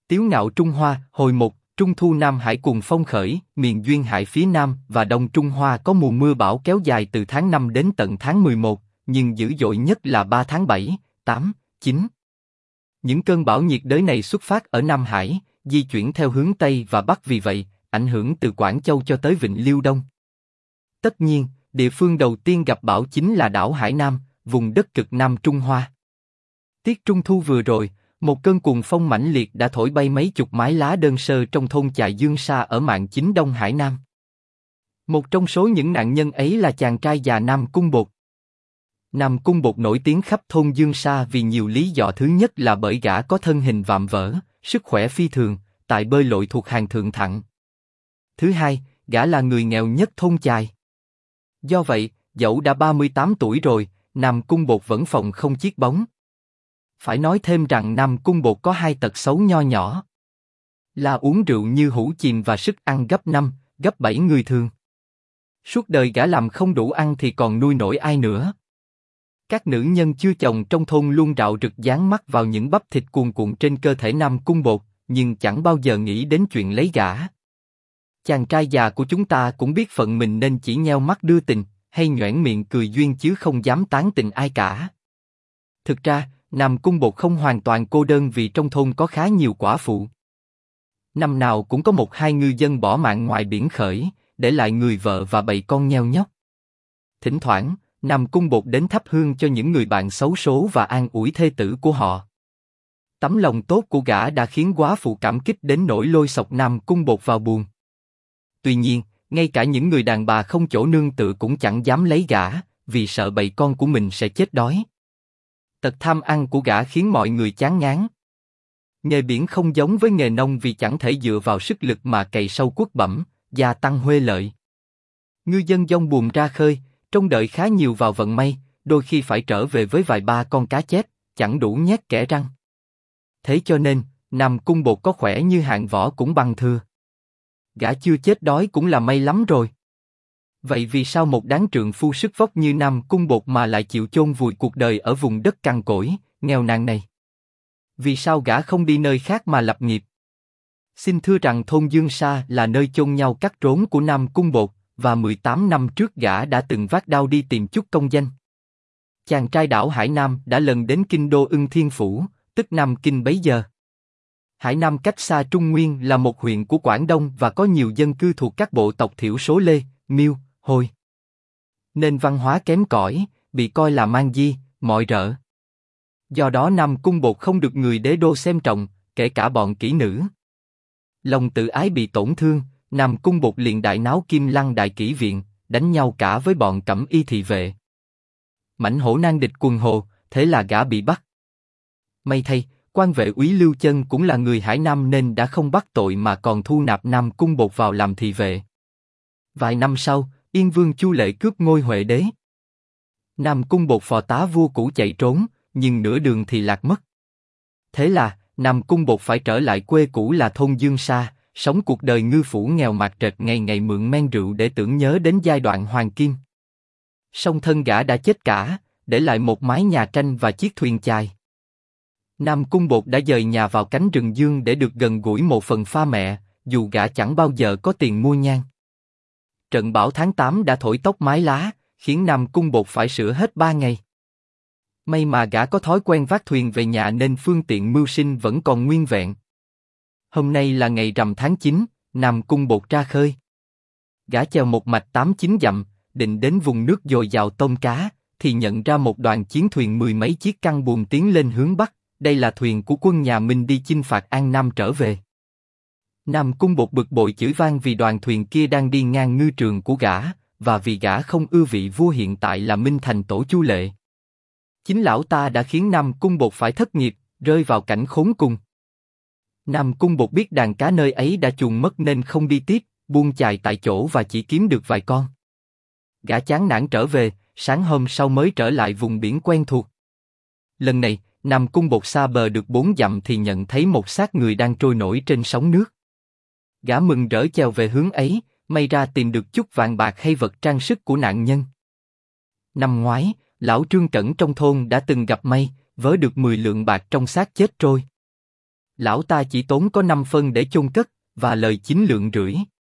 Tiếu ngạo Trung Hoa, hồi 1, Trung thu Nam Hải cuồng phong khởi, miền duyên hải phía Nam và Đông Trung Hoa có mùa mưa bão kéo dài từ tháng 5 đến tận tháng 11, nhưng dữ dội nhất là 3 tháng 7, 8, 9. Những cơn bão nhiệt đới này xuất phát ở Nam Hải, di chuyển theo hướng Tây và Bắc, vì vậy, ảnh hưởng từ Quảng Châu cho tới Vịnh Liêu Đông. Tất nhiên, địa phương đầu tiên gặp bão chính là đảo Hải Nam, vùng đất cực Nam Trung Hoa. Tiết Trung thu vừa rồi, một cơn cuồng phong mãnh liệt đã thổi bay mấy chục mái lá đơn sơ trong thôn Chài Dương Sa ở mạn chính Đông Hải Nam. Một trong số những nạn nhân ấy là chàng trai già Nam Cung Bột. Nam Cung Bột nổi tiếng khắp thôn Dương Sa vì nhiều lý do. Thứ nhất là bởi gã có thân hình vạm vỡ, sức khỏe phi thường, tài bơi lội thuộc hàng thượng thặng. Thứ hai, gã là người nghèo nhất thôn Chài. Do vậy, dẫu đã 38 tuổi rồi, Nam Cung Bột vẫn phòng không chiếc bóng. Phải nói thêm rằng Nam Cung Bột có hai tật xấu nho nhỏ, là uống rượu như hũ chìm và sức ăn gấp 5, gấp 7 người thường. Suốt đời gã làm không đủ ăn thì còn nuôi nổi ai nữa. Các nữ nhân chưa chồng trong thôn luôn rạo rực dán mắt vào những bắp thịt cuồn cuộn trên cơ thể Nam Cung Bột, nhưng chẳng bao giờ nghĩ đến chuyện lấy gã. Chàng trai già của chúng ta cũng biết phận mình nên chỉ nheo mắt đưa tình, hay nhoẻn miệng cười duyên chứ không dám tán tình ai cả. Thực ra, Nam Cung Bột không hoàn toàn cô đơn vì trong thôn có khá nhiều quả phụ. Năm nào cũng có 1-2 ngư dân bỏ mạng ngoài biển khởi, để lại người vợ và bầy con nheo nhóc. Thỉnh thoảng, Nam Cung Bột đến thắp hương cho những người bạn xấu số và an ủi thê tử của họ. Tấm lòng tốt của gã đã khiến góa phụ cảm kích đến nỗi lôi sộc Nam Cung Bột vào buồng. Tuy nhiên, ngay cả những người đàn bà không chỗ nương tựa cũng chẳng dám lấy gã, vì sợ bầy con của mình sẽ chết đói. Tật tham ăn của gã khiến mọi người chán ngán. Nghề biển không giống với nghề nông vì chẳng thể dựa vào sức lực mà cày sâu cuốc bẩm, gia tăng huê lợi. Ngư dân dông buồm ra khơi, trông đợi khá nhiều vào vận may, đôi khi phải trở về với vài ba con cá chép, chẳng đủ nhét kẽ răng. Thế cho nên, Nam Cung Bột có khỏe như hạng võ cũng bằng thưa. Gã chưa chết đói cũng là may lắm rồi. Vậy vì sao một đáng trượng phu sức vóc như Nam Cung Bột mà lại chịu chôn vùi cuộc đời ở vùng đất cằn cỗi, nghèo nàn này? Vì sao gã không đi nơi khác mà lập nghiệp? Xin thưa rằng thôn Dương Sa là nơi chôn nhau cắt rốn của Nam Cung Bột, và 18 năm trước gã đã từng vác đao đi tìm chút công danh. Chàng trai đảo Hải Nam đã lần đến kinh đô Ưng Thiên Phủ, tức Nam Kinh bấy giờ. Hải Nam cách xa Trung Nguyên là một huyện của Quảng Đông và có nhiều dân cư thuộc các bộ tộc thiểu số Lê, Miêu, Hồi. Nên văn hóa kém cỏi, bị coi là man di, mọi rợ. Do đó Nam Cung Bột không được người đế đô xem trọng, kể cả bọn kỹ nữ. Lòng tự ái bị tổn thương, Nam Cung Bột liền đại náo Kim Lăng Đại Kỷ Viện, đánh nhau cả với bọn Cẩm Y thị vệ. Mãnh hổ nan địch quần hồ, thế là gã bị bắt. May thay, quan vệ úy Lưu Chân cũng là người Hải Nam nên đã không bắt tội mà còn thu nạp Nam Cung Bột vào làm thị vệ. Vài năm sau, Yên Vương Chu Lệ cướp ngôi Huệ đế. Nam Cung Bột phò tá vua cũ chạy trốn, nhưng nửa đường thì lạc mất. Thế là, Nam Cung Bột phải trở lại quê cũ là thôn Dương Sa, sống cuộc đời ngư phủ nghèo mạt trệt, ngày ngày mượn men rượu để tưởng nhớ đến giai đoạn hoàng kim. Song thân gã đã chết cả, để lại một mái nhà tranh và chiếc thuyền chài. Nam Cung Bột đã dời nhà vào cánh rừng dương để được gần gũi một phần pha mẹ, dù gã chẳng bao giờ có tiền mua nhang. Trận bão tháng 8 đã thổi tóc mái lá, khiến Nam Cung Bột phải sửa hết 3 ngày. May mà gã có thói quen vác thuyền về nhà nên phương tiện mưu sinh vẫn còn nguyên vẹn. Hôm nay là ngày rằm tháng 9, Nam Cung Bột ra khơi. Gã chèo một mạch 8-9 dặm, định đến vùng nước dồi dào tôm cá, thì nhận ra một đoàn chiến thuyền 10 mấy chiếc căng buồm tiến lên hướng Bắc. Đây là thuyền của quân nhà Minh đi chinh phạt An Nam trở về. Nam Cung Bột bực bội chửi van vì đoàn thuyền kia đang đi ngang ngư trường của gã, và vì gã không ưa vị vua hiện tại là Minh Thành Tổ Chu Lệ. Chính lão ta đã khiến Nam Cung Bột phải thất nghiệp, rơi vào cảnh khốn cùng. Nam Cung Bột biết đàn cá nơi ấy đã chuồn mất nên không đi tiếp, buông chài tại chỗ và chỉ kiếm được vài con. Gã chán nản trở về, sáng hôm sau mới trở lại vùng biển quen thuộc. Lần này, Nam Cung Bột xa bờ được 4 dặm thì nhận thấy một xác người đang trôi nổi trên sóng nước. Gã mừng rỡ chèo về hướng ấy, may ra tìm được chút vàng bạc hay vật trang sức của nạn nhân. Năm ngoái, lão Trương Cẩn trong thôn đã từng gặp may, vớ được 10 lượng bạc trong xác chết trôi. Lão ta chỉ tốn có 5 phân để chôn cất, và lời 9 lượng rưỡi.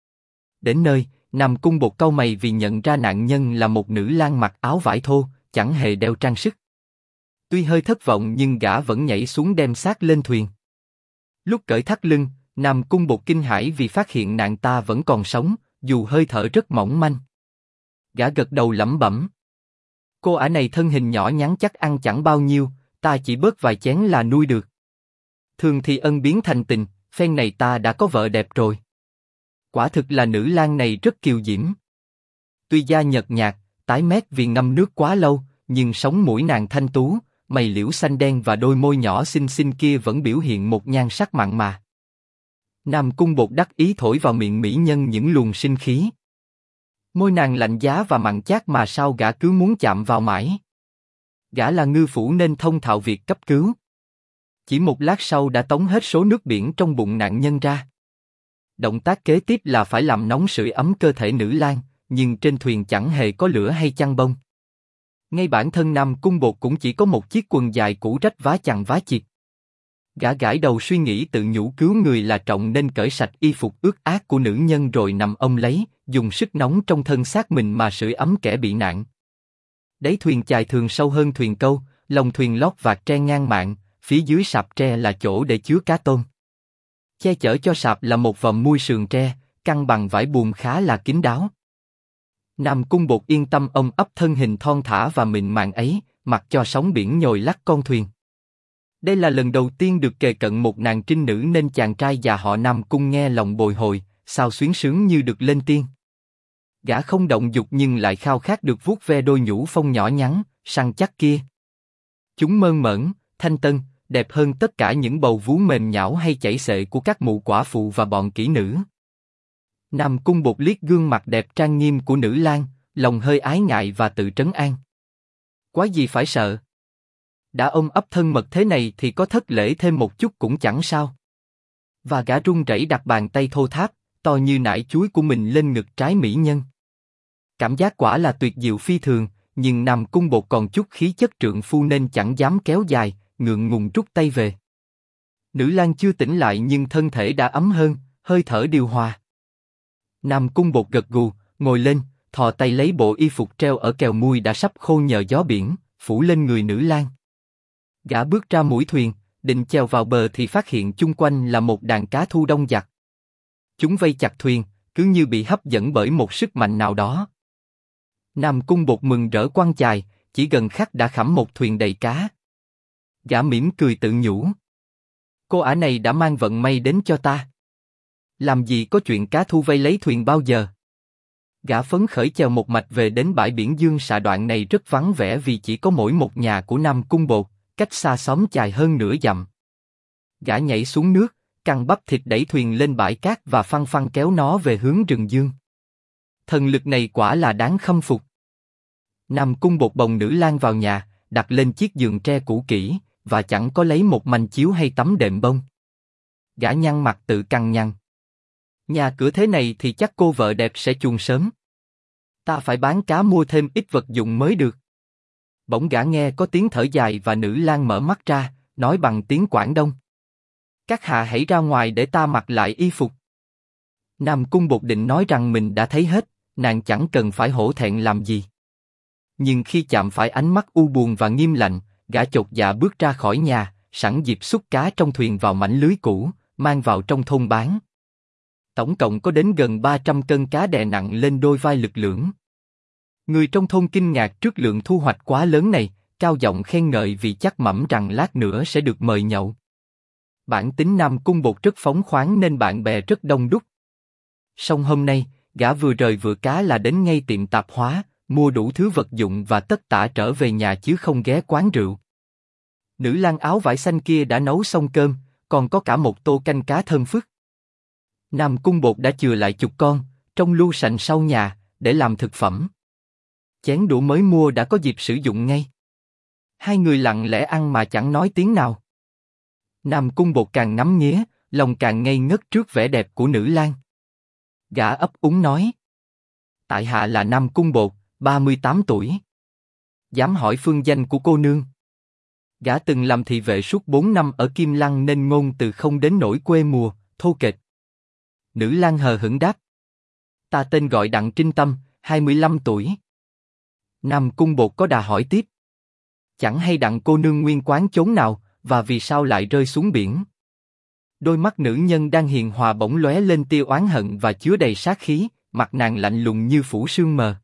Đến nơi, Nam Cung Bột cau mày vì nhận ra nạn nhân là một nữ lang mặc áo vải thô, chẳng hề đeo trang sức. Tuy hơi thất vọng nhưng gã vẫn nhảy xuống đem xác lên thuyền. Lúc cởi thắt lưng, Nam Cung Bột kinh hãi vì phát hiện nàng ta vẫn còn sống, dù hơi thở rất mỏng manh. Gã gật đầu lẩm bẩm. Cô ả này thân hình nhỏ nhắn chắc ăn chẳng bao nhiêu, ta chỉ bớt vài chén là nuôi được. Thường thì ân biến thành tình, phen này ta đã có vợ đẹp rồi. Quả thực là nữ lang này rất kiều diễm. Tuy da nhợt nhạt, tái mét vì ngâm nước quá lâu, nhưng sống mũi nàng thanh tú, mày liễu xanh đen và đôi môi nhỏ xinh xinh kia vẫn biểu hiện một nhan sắc mặn mà. Nam Cung Bột đắc ý thổi vào miệng mỹ nhân những luồng sinh khí. Môi nàng lạnh giá và mặn chát mà sao gã cứ muốn chạm vào mãi. Gã là ngư phủ nên thông thạo việc cấp cứu. Chỉ một lát sau đã tống hết số nước biển trong bụng nạn nhân ra. Động tác kế tiếp là phải làm nóng sưởi ấm cơ thể nữ lang, nhưng trên thuyền chẳng hề có lửa hay chăn bông. Ngay bản thân Nam Cung Bột cũng chỉ có một chiếc quần dài cũ rách vá chằng vá chịt. Gã gãi đầu suy nghĩ tự nhủ cứu người là trọng nên cởi sạch y phục ướt át của nữ nhân rồi nằm ôm lấy, dùng sức nóng trong thân xác mình mà sưởi ấm kẻ bị nạn. Đáy thuyền chài thường sâu hơn thuyền câu, lòng thuyền lót vạt tre ngang mạn, phía dưới sạp tre là chỗ để chứa cá tôm. Che chở cho sạp là một vòm mui sườn tre, căng bằng vải buồm khá là kín đáo. Nam Cung Bột yên tâm ôm ấp thân hình thon thả và mịn màng ấy, mặc cho sóng biển nhồi lắc con thuyền. Đây là lần đầu tiên được kề cận một nàng trinh nữ nên chàng trai già họ Nam Cung nghe lòng bồi hồi, sao xuyến sướng như được lên tiên. Gã không động dục nhưng lại khao khát được vuốt ve đôi nhũ phong nhỏ nhắn, săn chắc kia. Chúng mơn mởn, thanh tân, đẹp hơn tất cả những bầu vú mềm nhão hay chảy xệ của các mụ quả phụ và bọn kỹ nữ. Nam Cung Bột liếc gương mặt đẹp trang nghiêm của nữ lang, lòng hơi ái ngại và tự trấn an. Quá gì phải sợ. Đã ôm ấp thân mật thế này thì có thất lễ thêm một chút cũng chẳng sao. Và gã run rẩy đặt bàn tay thô tháp, to như nải chuối của mình lên ngực trái mỹ nhân. Cảm giác quả là tuyệt diệu phi thường, nhưng Nam Cung Bột còn chút khí chất trượng phu nên chẳng dám kéo dài, ngượng ngùng rút tay về. Nữ lang chưa tỉnh lại nhưng thân thể đã ấm hơn, hơi thở điều hòa. Nam Cung Bột gật gù, ngồi lên, thò tay lấy bộ y phục treo ở kèo mui đã sắp khô nhờ gió biển, phủ lên người nữ lang. Gã bước ra mũi thuyền, định chèo vào bờ thì phát hiện chung quanh là một đàn cá thu đông giặc. Chúng vây chặt thuyền, cứ như bị hấp dẫn bởi một sức mạnh nào đó. Nam Cung Bột mừng rỡ quăng chài, chỉ gần khắc đã khẩm một thuyền đầy cá. Gã mỉm cười tự nhủ. Cô ả này đã mang vận may đến cho ta. Làm gì có chuyện cá thu vây lấy thuyền bao giờ. Gã phấn khởi chèo một mạch về đến bãi biển Dương Xạ. Đoạn này rất vắng vẻ vì chỉ có mỗi một nhà của Nam Cung Bột, cách xa xóm chài hơn nửa dặm. Gã nhảy xuống nước, căng bắp thịt đẩy thuyền lên bãi cát và phăng phăng kéo nó về hướng rừng dương. Thần lực này quả là đáng khâm phục. Nam Cung Bột bồng nữ lang vào nhà, đặt lên chiếc giường tre cũ kỹ, và chẳng có lấy một manh chiếu hay tấm đệm bông. Gã nhăn mặt tự cằn nhằn. Nhà cửa thế này thì chắc cô vợ đẹp sẽ chuồn sớm. Ta phải bán cá mua thêm ít vật dụng mới được. Bỗng gã nghe có tiếng thở dài và nữ lang mở mắt ra, nói bằng tiếng Quảng Đông. Các hạ hãy ra ngoài để ta mặc lại y phục. Nam Cung Bột định nói rằng mình đã thấy hết, nàng chẳng cần phải hổ thẹn làm gì. Nhưng khi chạm phải ánh mắt u buồn và nghiêm lạnh, gã chột dạ bước ra khỏi nhà, sẵn dịp xúc cá trong thuyền vào mảnh lưới cũ, mang vào trong thôn bán. Tổng cộng có đến gần 300 cân cá đè nặng lên đôi vai lực lưỡng. Người trong thôn kinh ngạc trước lượng thu hoạch quá lớn này, cao giọng khen ngợi vì chắc mẩm rằng lát nữa sẽ được mời nhậu. Bản tính Nam Cung Bột rất phóng khoáng nên bạn bè rất đông đúc. Song hôm nay, gã vừa rời vừa cá là đến ngay tiệm tạp hóa, mua đủ thứ vật dụng và tất tả trở về nhà chứ không ghé quán rượu. Nữ lang áo vải xanh kia đã nấu xong cơm, còn có cả một tô canh cá thơm phức. Nam Cung Bột đã chừa lại chục con, trong lu sành sau nhà, để làm thực phẩm. Chén đũa mới mua đã có dịp sử dụng ngay. Hai người lặng lẽ ăn mà chẳng nói tiếng nào. Nam Cung Bột càng ngắm nghía, lòng càng ngây ngất trước vẻ đẹp của nữ lang. Gã ấp úng nói. Tại hạ là Nam Cung Bột, 38 tuổi. Dám hỏi phương danh của cô nương? Gã từng làm thị vệ suốt 4 năm ở Kim Lăng nên ngôn từ không đến nỗi quê mùa, thô kệch. Nữ lang hờ hững đáp. Ta tên gọi Đặng Trinh Tâm, 25 tuổi. Nam Cung Bột có đà hỏi tiếp. Chẳng hay Đặng cô nương nguyên quán chốn nào, và vì sao lại rơi xuống biển? Đôi mắt nữ nhân đang hiền hòa bỗng lóe lên tia oán hận và chứa đầy sát khí, mặt nàng lạnh lùng như phủ sương mờ.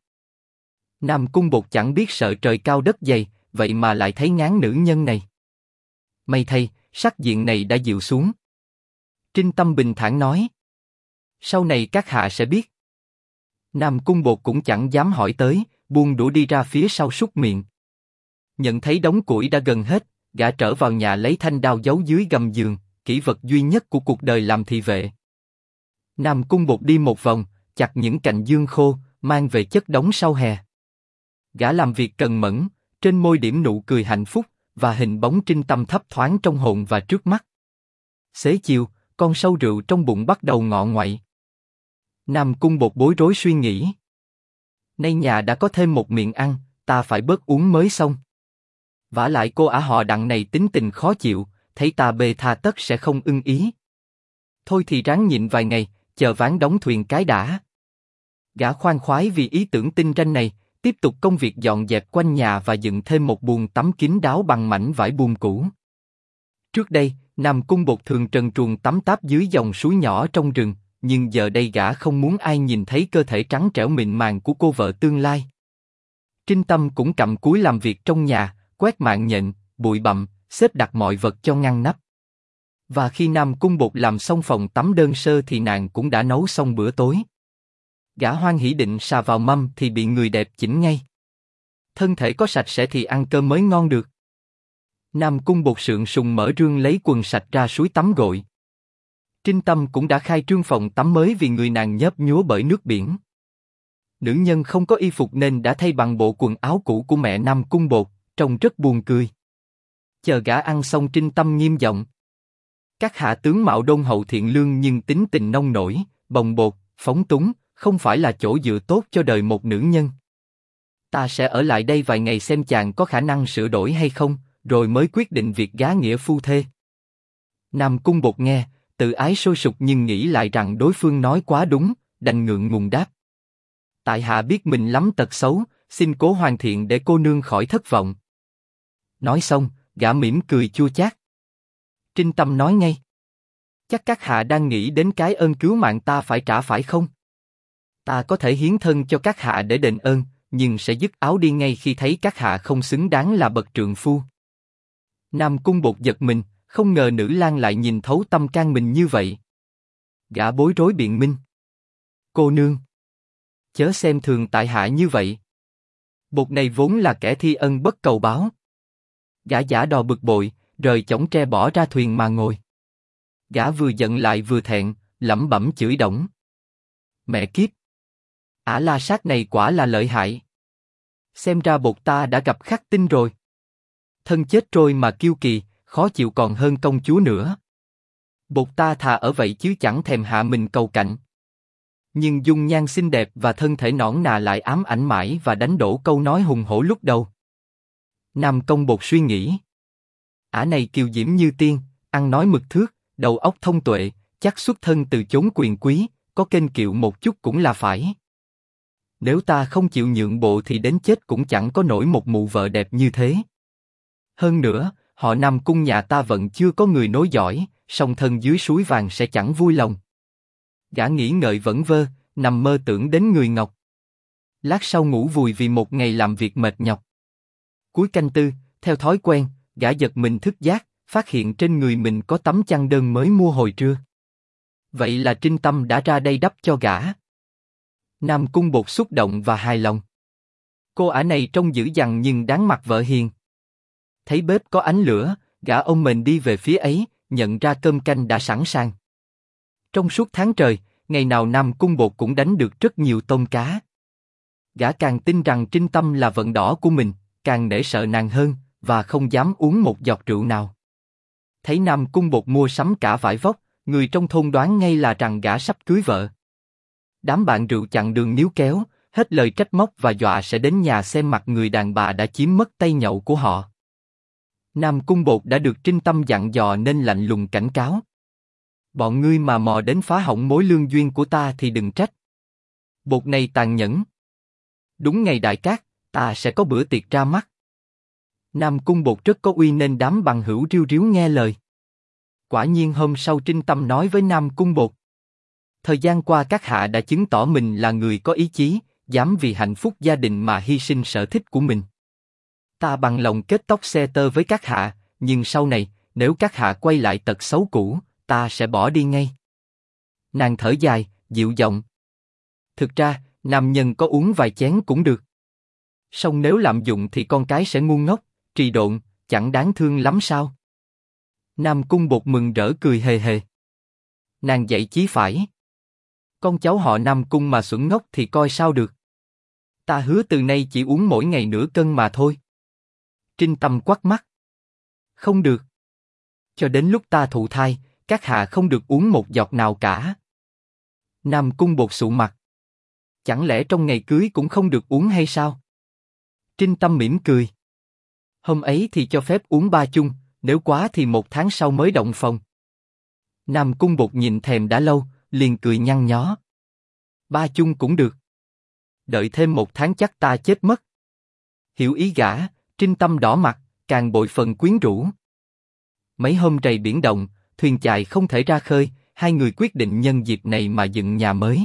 Nam Cung Bột chẳng biết sợ trời cao đất dày, vậy mà lại thấy ngán nữ nhân này. May thay, sắc diện này đã dịu xuống. Trinh Tâm bình thản nói. Sau này các hạ sẽ biết. Nam Cung Bột cũng chẳng dám hỏi tới, buông đũa đi ra phía sau súc miệng. Nhận thấy đống củi đã gần hết, gã trở vào nhà lấy thanh đao giấu dưới gầm giường, kỷ vật duy nhất của cuộc đời làm thị vệ. Nam Cung Bột đi một vòng, chặt những cành dương khô, mang về chất đống sau hè. Gã làm việc cần mẫn, trên môi điểm nụ cười hạnh phúc, và hình bóng Trinh Tâm thấp thoáng trong hồn và trước mắt. Xế chiều, con sâu rượu trong bụng bắt đầu ngọ ngoại. Nam Cung Bột bối rối suy nghĩ. Nay nhà đã có thêm một miệng ăn, ta phải bớt uống mới xong. Vả lại cô ả họ Đặng này tính tình khó chịu, thấy ta bê tha tất sẽ không ưng ý. Thôi thì ráng nhịn vài ngày, chờ ván đóng thuyền cái đã. Gã khoan khoái vì ý tưởng tinh ranh này, tiếp tục công việc dọn dẹp quanh nhà và dựng thêm một buồng tắm kín đáo bằng mảnh vải buồm cũ. Trước đây, Nam Cung Bột thường trần truồng tắm táp dưới dòng suối nhỏ trong rừng, nhưng giờ đây gã không muốn ai nhìn thấy cơ thể trắng trẻo mịn màng của cô vợ tương lai. Trinh Tâm cũng cặm cúi làm việc trong nhà, quét mạng nhện, bụi bặm, xếp đặt mọi vật cho ngăn nắp. Và khi Nam Cung Bột làm xong phòng tắm đơn sơ thì nàng cũng đã nấu xong bữa tối. Gã hoan hỉ định xà vào mâm thì bị người đẹp chỉnh ngay. Thân thể có sạch sẽ thì ăn cơm mới ngon được. Nam Cung Bột sượng sùng mở rương lấy quần sạch ra suối tắm gội. Trinh Tâm cũng đã khai trương phòng tắm mới vì người nàng nhớp nhúa bởi nước biển. Nữ nhân không có y phục nên đã thay bằng bộ quần áo cũ của mẹ Nam Cung Bột, trông rất buồn cười. Chờ gã ăn xong Trinh Tâm nghiêm giọng. Các hạ tướng mạo đôn hậu thiện lương nhưng tính tình nông nổi, bồng bột, phóng túng, không phải là chỗ dựa tốt cho đời một nữ nhân. Ta sẽ ở lại đây vài ngày xem chàng có khả năng sửa đổi hay không, rồi mới quyết định việc gá nghĩa phu thê. Nam Cung Bột nghe, tự ái sôi sục nhưng nghĩ lại rằng đối phương nói quá đúng, đành ngượng ngùng đáp. Tại hạ biết mình lắm tật xấu, xin cố hoàn thiện để cô nương khỏi thất vọng. Nói xong, gã mỉm cười chua chát. Trinh Tâm nói ngay. Chắc các hạ đang nghĩ đến cái ơn cứu mạng ta phải trả phải không? Ta có thể hiến thân cho các hạ để đền ơn, nhưng sẽ dứt áo đi ngay khi thấy các hạ không xứng đáng là bậc trượng phu. Nam Cung Bột giật mình, không ngờ nữ lang lại nhìn thấu tâm can mình như vậy. Gã bối rối biện minh. Cô nương, chớ xem thường tại hạ như vậy. Bột này vốn là kẻ thi ân bất cầu báo. Gã giả đò bực bội, rời chõng tre bỏ ra thuyền mà ngồi. Gã vừa giận lại vừa thẹn, lẩm bẩm chửi đổng. Mẹ kiếp! Ả la sát này quả là lợi hại. Xem ra bột ta đã gặp khắc tinh rồi. Thân chết trôi mà kiêu kỳ, khó chịu còn hơn công chúa nữa. Bột ta thà ở vậy chứ chẳng thèm hạ mình cầu cạnh. Nhưng dung nhan xinh đẹp và thân thể nõn nà lại ám ảnh mãi và đánh đổ câu nói hùng hổ lúc đầu. Nam Công Bột suy nghĩ. Ả này kiều diễm như tiên, ăn nói mực thước, đầu óc thông tuệ, chắc xuất thân từ chốn quyền quý, có kênh kiệu một chút cũng là phải. Nếu ta không chịu nhượng bộ thì đến chết cũng chẳng có nổi một mụ vợ đẹp như thế. Hơn nữa, họ Nam Cung nhà ta vẫn chưa có người nối dõi, song thân dưới suối vàng sẽ chẳng vui lòng. Gã nghĩ ngợi vẩn vơ, nằm mơ tưởng đến người ngọc. Lát sau ngủ vùi vì một ngày làm việc mệt nhọc. Cuối canh tư, theo thói quen, gã giật mình thức giấc, phát hiện trên người mình có tấm chăn đơn mới mua hồi trưa. Vậy là Trinh Tâm đã ra đây đắp cho gã. Nam Cung Bột xúc động và hài lòng. Cô ả này trông dữ dằn nhưng đáng mặt vợ hiền. Thấy bếp có ánh lửa, gã ôm mình đi về phía ấy, nhận ra cơm canh đã sẵn sàng. Trong suốt tháng trời, ngày nào Nam Cung Bột cũng đánh được rất nhiều tôm cá. Gã càng tin rằng Trinh Tâm là vận đỏ của mình, càng nể sợ nàng hơn, và không dám uống một giọt rượu nào. Thấy Nam Cung Bột mua sắm cả vải vóc, người trong thôn đoán ngay là rằng gã sắp cưới vợ. Đám bạn rượu chặn đường níu kéo, hết lời trách móc và dọa sẽ đến nhà xem mặt người đàn bà đã chiếm mất tay nhậu của họ. Nam Cung Bột đã được Trinh Tâm dặn dò nên lạnh lùng cảnh cáo. Bọn ngươi mà mò đến phá hỏng mối lương duyên của ta thì đừng trách. Bột này tàn nhẫn. Đúng ngày đại cát, ta sẽ có bữa tiệc ra mắt. Nam Cung Bột rất có uy nên đám bằng hữu riu riu nghe lời. Quả nhiên hôm sau Trinh Tâm nói với Nam Cung Bột. Thời gian qua các hạ đã chứng tỏ mình là người có ý chí, dám vì hạnh phúc gia đình mà hy sinh sở thích của mình. Ta bằng lòng kết tóc xe tơ với các hạ, nhưng sau này, nếu các hạ quay lại tật xấu cũ, ta sẽ bỏ đi ngay. Nàng thở dài, dịu giọng. Thực ra, nam nhân có uống vài chén cũng được. Song nếu lạm dụng thì con cái sẽ ngu ngốc, trì độn, chẳng đáng thương lắm sao? Nam Cung Bột mừng rỡ cười hề hề. Nàng dạy chí phải. Con cháu họ Nam Cung mà xuẩn ngốc thì coi sao được. Ta hứa từ nay chỉ uống mỗi ngày nửa cân mà thôi. Trinh Tâm quắt mắt. Không được. Cho đến lúc ta thụ thai, các hạ không được uống một giọt nào cả. Nam Cung Bột sụ mặt. Chẳng lẽ trong ngày cưới cũng không được uống hay sao? Trinh Tâm mỉm cười. Hôm ấy thì cho phép uống 3 chung, nếu quá thì 1 tháng sau mới động phòng. Nam Cung Bột nhìn thèm đã lâu, liền cười nhăn nhó. 3 chung cũng được. Đợi thêm 1 tháng chắc ta chết mất. Hiểu ý gã, Trinh Tâm đỏ mặt, càng bội phần quyến rũ. Mấy hôm rày biển động, thuyền chài không thể ra khơi, hai người quyết định nhân dịp này mà dựng nhà mới.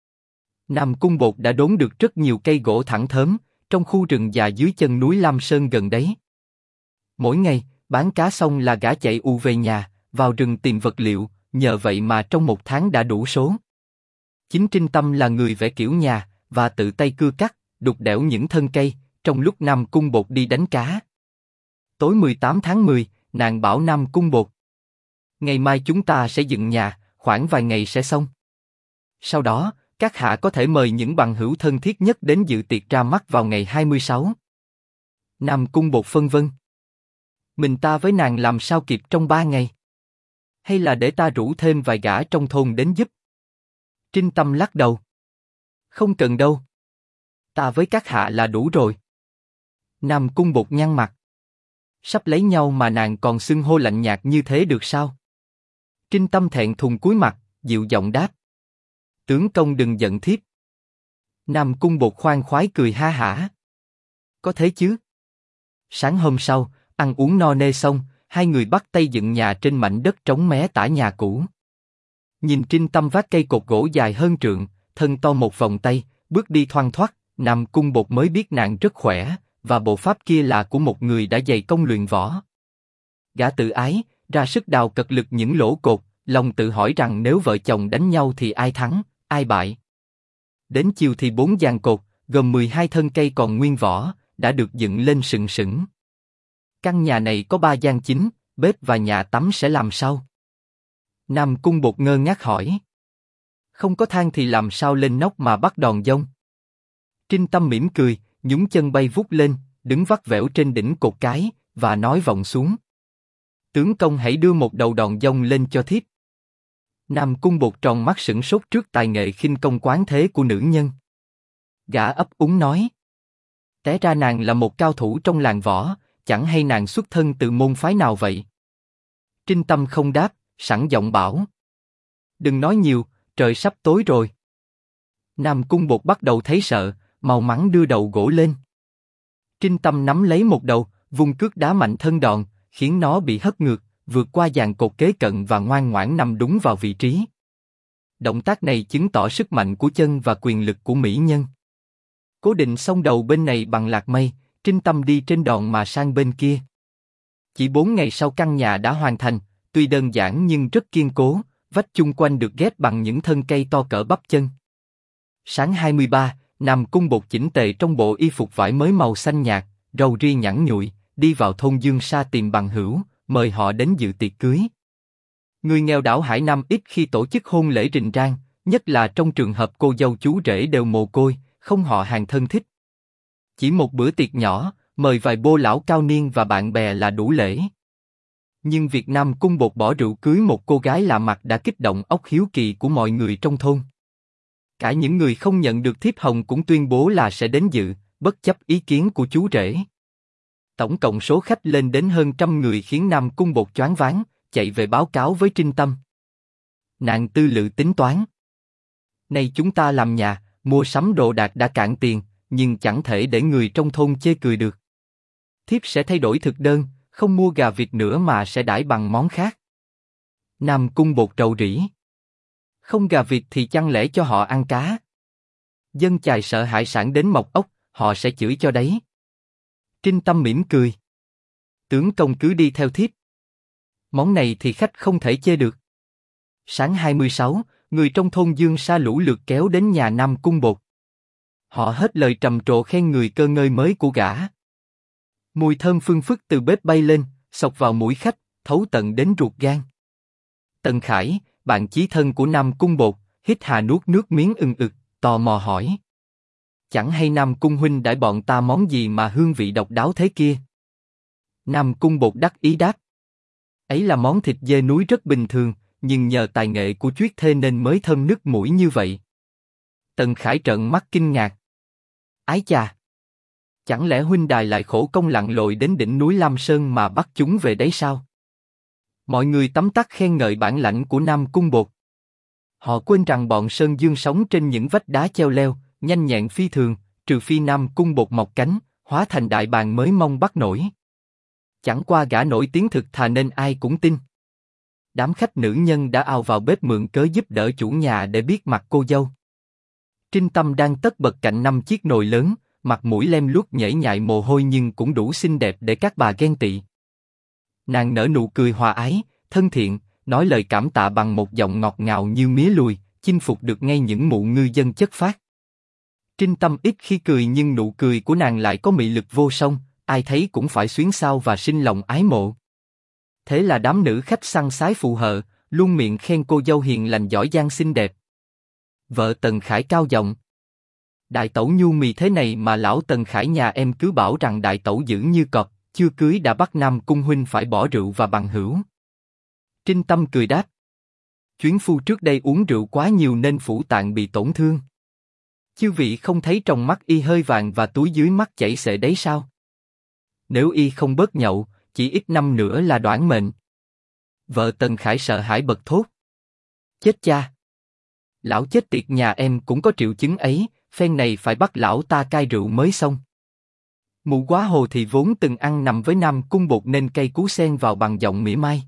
Nam Cung Bột đã đốn được rất nhiều cây gỗ thẳng thớm, trong khu rừng già dưới chân núi Lam Sơn gần đấy. Mỗi ngày, bán cá xong là gã chạy ù về nhà, vào rừng tìm vật liệu, nhờ vậy mà trong 1 tháng đã đủ số. Chính Trinh Tâm là người vẽ kiểu nhà, và tự tay cưa cắt, đục đẽo những thân cây, trong lúc Nam Cung Bột đi đánh cá. Tối 18 tháng 10, nàng bảo Nam Cung Bột. Ngày mai chúng ta sẽ dựng nhà, khoảng vài ngày sẽ xong. Sau đó, các hạ có thể mời những bằng hữu thân thiết nhất đến dự tiệc ra mắt vào ngày 26. Nam Cung Bột phân vân. Mình ta với nàng làm sao kịp trong 3 ngày? Hay là để ta rủ thêm vài gã trong thôn đến giúp? Trinh Tâm lắc đầu. Không cần đâu. Ta với các hạ là đủ rồi. Nam Cung Bột nhăn mặt. Sắp lấy nhau mà nàng còn xưng hô lạnh nhạt như thế được sao? Trinh Tâm thẹn thùng cúi mặt, dịu giọng đáp. Tướng công đừng giận thiếp. Nam Cung Bột khoan khoái cười ha hả. Có thế chứ? Sáng hôm sau, ăn uống no nê xong, hai người bắt tay dựng nhà trên mảnh đất trống mé tả nhà cũ. Nhìn Trinh Tâm vác cây cột gỗ dài hơn trượng, thân to một vòng tay, bước đi thoăn thoắt, Nam Cung Bột mới biết nàng rất khỏe, và bộ pháp kia là của một người đã dày công luyện võ. Gã tự ái, ra sức đào cật lực những lỗ cột, lòng tự hỏi rằng nếu vợ chồng đánh nhau thì ai thắng, ai bại. Đến chiều thì 4 giàn cột, gồm 12 thân cây còn nguyên võ, đã được dựng lên sừng sững. Căn nhà này có 3 gian chính, bếp và nhà tắm sẽ làm sao? Nam Cung Bột ngơ ngác hỏi. Không có thang thì làm sao lên nóc mà bắt đòn dông? Trinh Tâm mỉm cười, nhúng chân bay vút lên, đứng vắt vẻo trên đỉnh cột cái, và nói vọng xuống. Tướng công hãy đưa một đầu đòn dông lên cho thiếp. Nam Cung Bột tròn mắt sửng sốt trước tài nghệ khinh công quán thế của nữ nhân. Gã ấp úng nói. Té ra nàng là một cao thủ trong làng võ, chẳng hay nàng xuất thân từ môn phái nào vậy? Trinh Tâm không đáp, sẵn giọng bảo. Đừng nói nhiều, trời sắp tối rồi. Nam Cung Bột bắt đầu thấy sợ, mau mắn đưa đầu gỗ lên. Trinh Tâm nắm lấy một đầu, vung cước đá mạnh thân đòn, khiến nó bị hất ngược, vượt qua dàn cột kế cận và ngoan ngoãn nằm đúng vào vị trí. Động tác này chứng tỏ sức mạnh của chân và quyền lực của mỹ nhân. Cố định xong đầu bên này bằng lạc mây, Trinh Tâm đi trên đòn mà sang bên kia. Chỉ 4 ngày sau căn nhà đã hoàn thành, tuy đơn giản nhưng rất kiên cố, vách chung quanh được ghép bằng những thân cây to cỡ bắp chân. Sáng 23, Nam Cung Bột chỉnh tề trong bộ y phục vải mới màu xanh nhạt, râu ria nhẵn nhụi, đi vào thôn Dương Sa tìm bằng hữu, mời họ đến dự tiệc cưới. Người nghèo đảo Hải Nam ít khi tổ chức hôn lễ rình rang, nhất là trong trường hợp cô dâu chú rể đều mồ côi, không họ hàng thân thích. Chỉ một bữa tiệc nhỏ, mời vài bô lão cao niên và bạn bè là đủ lễ. Nhưng việc Nam Cung Bột bỏ rượu cưới một cô gái lạ mặt đã kích động óc hiếu kỳ của mọi người trong thôn. Cả những người không nhận được thiếp hồng cũng tuyên bố là sẽ đến dự, bất chấp ý kiến của chú rể. Tổng cộng số khách lên đến hơn 100 người khiến Nam Cung Bột choáng váng, chạy về báo cáo với Trinh Tâm. Nàng tư lự tính toán. Nay chúng ta làm nhà, mua sắm đồ đạc đã cạn tiền, nhưng chẳng thể để người trong thôn chê cười được. Thiếp sẽ thay đổi thực đơn, không mua gà vịt nữa mà sẽ đãi bằng món khác. Nam Cung Bột rầu rĩ. Không gà vịt thì chăng lẽ cho họ ăn cá? Dân chài sợ hải sản đến mọc ốc, họ sẽ chửi cho đấy. Trinh Tâm mỉm cười. Tướng công cứ đi theo thiếp. Món này thì khách không thể chê được. Sáng 26, người trong thôn Dương Sa lũ lượt kéo đến nhà Nam Cung Bột. Họ hết lời trầm trồ khen người cơ ngơi mới của gã. Mùi thơm phương phức từ bếp bay lên, xộc vào mũi khách, thấu tận đến ruột gan. Tần Khải, bạn chí thân của Nam Cung Bột, hít hà nuốt nước miếng ừng ực, tò mò hỏi. Chẳng hay Nam Cung huynh đãi bọn ta món gì mà hương vị độc đáo thế kia? Nam Cung Bột đắc ý đáp. Ấy là món thịt dê núi rất bình thường, nhưng nhờ tài nghệ của Chuyết Thê nên mới thơm nức mũi như vậy. Tần Khải trợn mắt kinh ngạc. Ái chà! Chẳng lẽ huynh đài lại khổ công lặn lội đến đỉnh núi Lam Sơn mà bắt chúng về đấy sao? Mọi người tấm tắc khen ngợi bản lãnh của Nam Cung Bột. Họ quên rằng bọn Sơn Dương sống trên những vách đá treo leo, nhanh nhẹn phi thường, trừ phi Nam Cung Bột mọc cánh, hóa thành đại bàng mới mong bắt nổi. Chẳng qua gã nổi tiếng thực thà nên ai cũng tin. Đám khách nữ nhân đã ào vào bếp mượn cớ giúp đỡ chủ nhà để biết mặt cô dâu. Trinh Tâm đang tất bật cạnh 5 chiếc nồi lớn, mặt mũi lem luốc nhễ nhại mồ hôi nhưng cũng đủ xinh đẹp để các bà ghen tị. Nàng nở nụ cười hòa ái, thân thiện, nói lời cảm tạ bằng một giọng ngọt ngào như mía lùi, chinh phục được ngay những mụ ngư dân chất phác. Trinh Tâm ít khi cười nhưng nụ cười của nàng lại có mị lực vô song, ai thấy cũng phải xuyến xao và sinh lòng ái mộ. Thế là đám nữ khách săn sái phụ hợ, luôn miệng khen cô dâu hiền lành giỏi giang xinh đẹp. Vợ Tần Khải cao giọng. Đại tẩu nhu mì thế này mà lão Tần Khải nhà em cứ bảo rằng đại tẩu dữ như cọp, chưa cưới đã bắt Nam Cung huynh phải bỏ rượu và bằng hữu. Trinh Tâm cười đáp. Chuyến phu trước đây uống rượu quá nhiều nên phủ tạng bị tổn thương. Chư vị không thấy trong mắt y hơi vàng và túi dưới mắt chảy xệ đấy sao? Nếu y không bớt nhậu, chỉ ít năm nữa là đoản mệnh. Vợ Tần Khải sợ hãi bật thốt. Chết cha! Lão chết tiệt nhà em cũng có triệu chứng ấy, phen này phải bắt lão ta cai rượu mới xong. Mụ quá hồ thì vốn từng ăn nằm với Nam Cung Bột nên cây cú sen vào bằng giọng mỉa mai.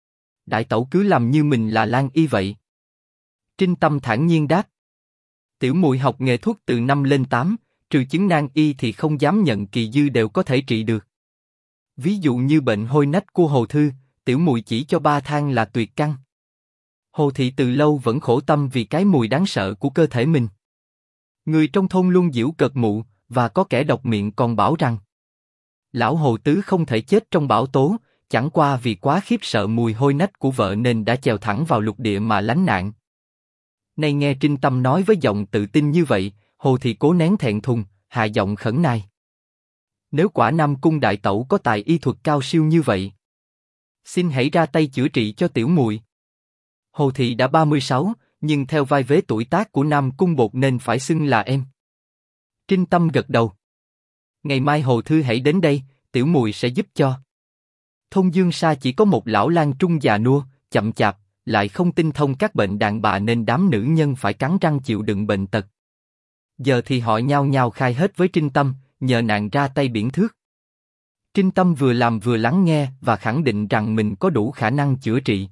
Đại tẩu cứ làm như mình là Lan y vậy. Trinh Tâm thản nhiên đáp. Tiểu muội học nghề thuốc từ 5 lên 8, trừ chứng nan y thì không dám nhận kỳ dư đều có thể trị được. Ví dụ như bệnh hôi nách của Hồ Thư, tiểu muội chỉ cho 3 thang là tuyệt căn. Hồ thị từ lâu vẫn khổ tâm vì cái mùi đáng sợ của cơ thể mình. Người trong thôn luôn giễu cợt mụ, và có kẻ độc miệng còn bảo rằng lão Hồ Tứ không thể chết trong bão tố, chẳng qua vì quá khiếp sợ mùi hôi nách của vợ nên đã trèo thẳng vào lục địa mà lánh nạn. Nay nghe Trinh Tâm nói với giọng tự tin như vậy, Hồ thị cố nén thẹn thùng, hạ giọng khẩn nài. Nếu quả Nam Cung đại tẩu có tài y thuật cao siêu như vậy, xin hãy ra tay chữa trị cho tiểu muội. Hồ thị đã 36, nhưng theo vai vế tuổi tác của Nam Cung Bột nên phải xưng là em. Trinh Tâm gật đầu. Ngày mai Hồ Thư hãy đến đây, tiểu muội sẽ giúp cho. Thôn Dương Sa chỉ có một lão lang trung già nua, chậm chạp, lại không tinh thông các bệnh đàn bà nên đám nữ nhân phải cắn răng chịu đựng bệnh tật. Giờ thì họ nhao nhao khai hết với Trinh Tâm, nhờ nàng ra tay biển thước. Trinh Tâm vừa làm vừa lắng nghe và khẳng định rằng mình có đủ khả năng chữa trị.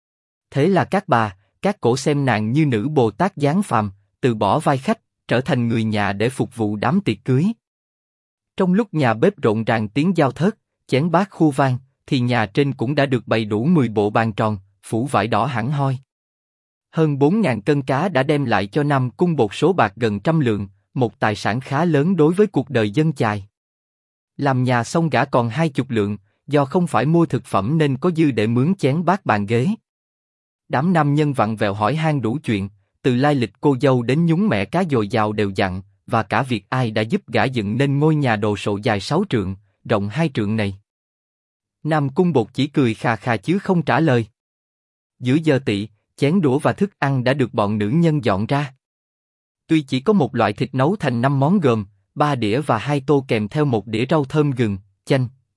Thế là các bà, các cổ xem nàng như nữ Bồ Tát giáng phàm, từ bỏ vai khách, trở thành người nhà để phục vụ đám tiệc cưới. Trong lúc nhà bếp rộn ràng tiếng dao thớt, chén bát khu vang, thì nhà trên cũng đã được bày đủ 10 bộ bàn tròn, phủ vải đỏ hẳn hoi. Hơn 4.000 cân cá đã đem lại cho Nam Cung Bột số bạc gần 100 lượng, một tài sản khá lớn đối với cuộc đời dân chài. Làm nhà xong gã còn 20 lượng, do không phải mua thực phẩm nên có dư để mướn chén bát bàn ghế. Đám nam nhân vặn vẹo hỏi han đủ chuyện, từ lai lịch cô dâu đến nhúng mẻ cá dồi dào đều dặn, và cả việc ai đã giúp gã dựng nên ngôi nhà đồ sộ dài 6 trượng, rộng 2 trượng này. Nam Cung Bột chỉ cười khà khà chứ không trả lời. Giữa giờ tỵ, chén đũa và thức ăn đã được bọn nữ nhân dọn ra. Tuy chỉ có một loại thịt nấu thành 5 món gồm 3 đĩa và 2 tô kèm theo một đĩa rau thơm gừng, chanh,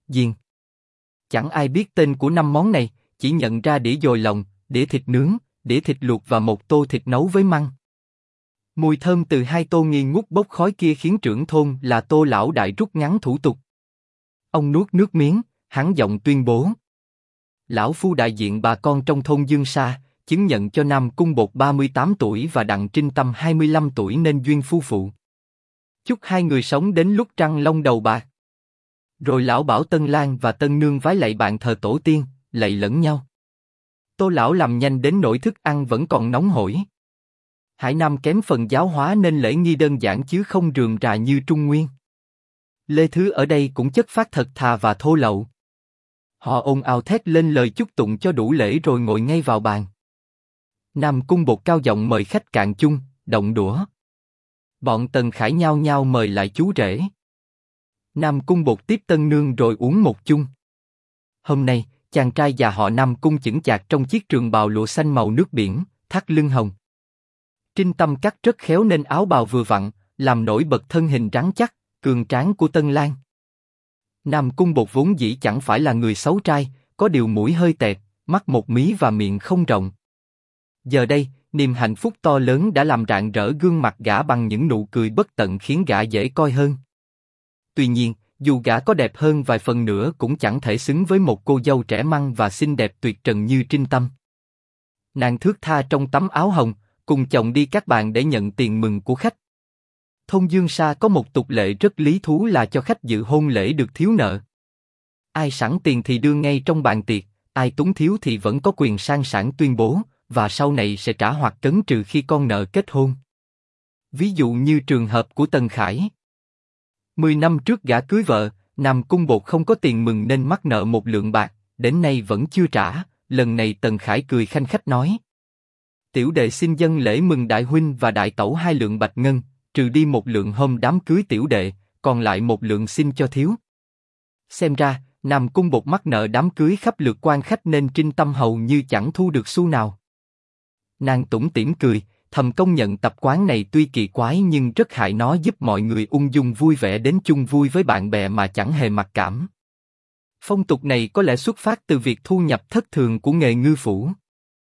Diền. Chẳng ai biết tên của 5 món này, chỉ nhận ra đĩa dồi lòng, đĩa thịt nướng, đĩa thịt luộc và một tô thịt nấu với măng. Mùi thơm từ 2 tô nghi ngút bốc khói kia khiến trưởng thôn là Tô lão đại rút ngắn thủ tục. Ông nuốt nước miếng, hắn giọng tuyên bố. Lão phu đại diện bà con trong thôn Dương Sa, chứng nhận cho Nam Cung Bột 38 tuổi và Đặng Trinh Tâm 25 tuổi nên duyên phu phụ. Chúc hai người sống đến lúc trăng long đầu bạc. Rồi lão bảo Tân Lang và Tân Nương vái lạy bạn thờ tổ tiên, lạy lẫn nhau. Tô lão làm nhanh đến nỗi thức ăn vẫn còn nóng hổi. Hải Nam kém phần giáo hóa nên lễ nghi đơn giản chứ không rườm rà như Trung Nguyên. Lê Thứ ở đây cũng chất phác thật thà và thô lậu. Họ ồn ào thét lên lời chúc tụng cho đủ lễ rồi ngồi ngay vào bàn. Nam Cung Bột cao giọng mời khách cạn chung, động đũa. Bọn Tần Khải nhao nhao mời lại chú rể. Nam Cung Bột tiếp Tân Nương rồi uống một chung. Hôm nay, chàng trai già họ Nam Cung chững chạc trong chiếc trường bào lụa xanh màu nước biển, thắt lưng hồng. Trinh Tâm cắt rất khéo nên áo bào vừa vặn, làm nổi bật thân hình rắn chắc, cường tráng của Tân Lang. Nam Cung Bột vốn dĩ chẳng phải là người xấu trai, có điều mũi hơi tẹt, mắt một mí và miệng không rộng. Giờ đây, niềm hạnh phúc to lớn đã làm rạng rỡ gương mặt gã bằng những nụ cười bất tận khiến gã dễ coi hơn. Tuy nhiên, dù gã có đẹp hơn vài phần nữa cũng chẳng thể xứng với một cô dâu trẻ măng và xinh đẹp tuyệt trần như Trinh Tâm. Nàng thướt tha trong tấm áo hồng, cùng chồng đi các bàn để nhận tiền mừng của khách. Thôn Dương Sa có một tục lệ rất lý thú là cho khách dự hôn lễ được thiếu nợ. Ai sẵn tiền thì đưa ngay trong bàn tiệc, ai túng thiếu thì vẫn có quyền sang sảng tuyên bố, và sau này sẽ trả hoặc cấn trừ khi con nợ kết hôn. Ví dụ như trường hợp của Tần Khải. 10 năm trước gã cưới vợ, Nam Cung Bột không có tiền mừng nên mắc nợ 1 lượng bạc, đến nay vẫn chưa trả. Lần này Tần Khải cười khanh khách nói: tiểu đệ xin dâng lễ mừng đại huynh và đại tẩu 2 lượng bạch ngân, trừ đi 1 lượng hôm đám cưới tiểu đệ, còn lại 1 lượng xin cho thiếu. Xem ra, Nam Cung Bột mắc nợ đám cưới khắp lượt quan khách nên Trinh Tâm hầu như chẳng thu được xu nào. Nàng tủm tỉm cười, thầm công nhận tập quán này tuy kỳ quái nhưng rất hại, nó giúp mọi người ung dung vui vẻ đến chung vui với bạn bè mà chẳng hề mặc cảm. Phong tục này có lẽ xuất phát từ việc thu nhập thất thường của nghề ngư phủ.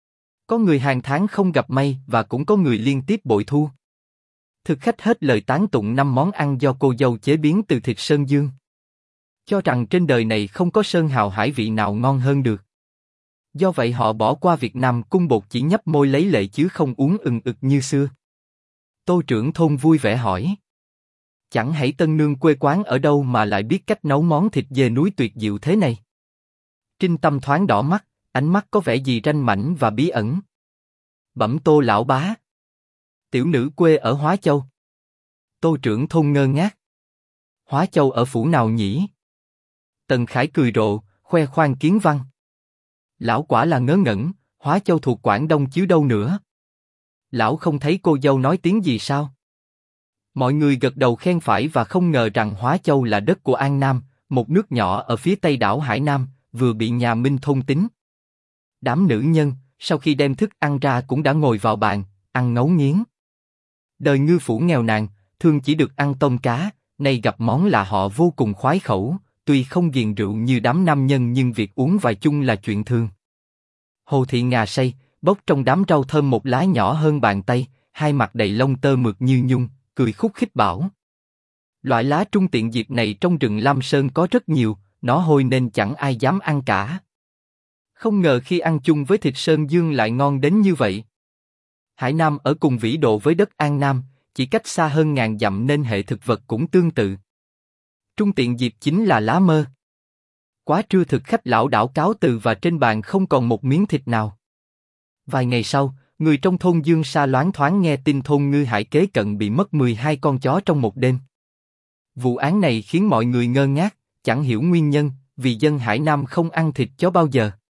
Có người hàng tháng không gặp may và cũng có người liên tiếp bội thu. Thực khách hết lời tán tụng 5 món ăn do cô dâu chế biến từ thịt sơn dương. Cho rằng trên đời này không có sơn hào hải vị nào ngon hơn được. Do vậy họ bỏ qua việc Nam Cung Bột chỉ nhấp môi lấy lệ chứ không uống ừng ực như xưa. Tô trưởng thôn vui vẻ hỏi: chẳng hãy Tân Nương quê quán ở đâu mà lại biết cách nấu món thịt dê núi tuyệt diệu thế này? Trinh Tâm thoáng đỏ mắt, ánh mắt có vẻ gì ranh mãnh và bí ẩn. Bẩm Tô lão bá. Tiểu nữ quê ở Hóa Châu. Tô trưởng thôn ngơ ngác. Hóa Châu ở phủ nào nhỉ? Tần Khải cười rộ, khoe khoang kiến văn. Lão quả là ngớ ngẩn, Hóa Châu thuộc Quảng Đông chứ đâu nữa. Lão không thấy cô dâu nói tiếng gì sao? Mọi người gật đầu khen phải và không ngờ rằng Hóa Châu là đất của An Nam, một nước nhỏ ở phía tây đảo Hải Nam, vừa bị nhà Minh thôn tính. Đám nữ nhân, sau khi đem thức ăn ra cũng đã ngồi vào bàn, ăn ngấu nghiến. Đời ngư phủ nghèo nàn, thường chỉ được ăn tôm cá, nay gặp món là họ vô cùng khoái khẩu, tuy không ghiền rượu như đám nam nhân nhưng việc uống vài chung là chuyện thường. Hồ Thị ngà say, bốc trong đám rau thơm một lá nhỏ hơn bàn tay, hai mặt đầy lông tơ mượt như nhung, cười khúc khích bảo: loại lá trung tiện dịp này trong rừng Lam Sơn có rất nhiều, nó hôi nên chẳng ai dám ăn cả. Không ngờ khi ăn chung với thịt sơn dương lại ngon đến như vậy. Hải Nam ở cùng vĩ độ với đất An Nam, chỉ cách xa hơn ngàn dặm nên hệ thực vật cũng tương tự. Trung tiện dịp chính là lá mơ. Quá trưa thực khách lão đảo cáo từ và trên bàn không còn một miếng thịt nào. Vài ngày sau, người trong thôn Dương Sa loáng thoáng nghe tin thôn Ngư Hải kế cận bị mất 12 con chó trong một đêm. Vụ án này khiến mọi người ngơ ngác, chẳng hiểu nguyên nhân, vì dân Hải Nam không ăn thịt chó bao giờ.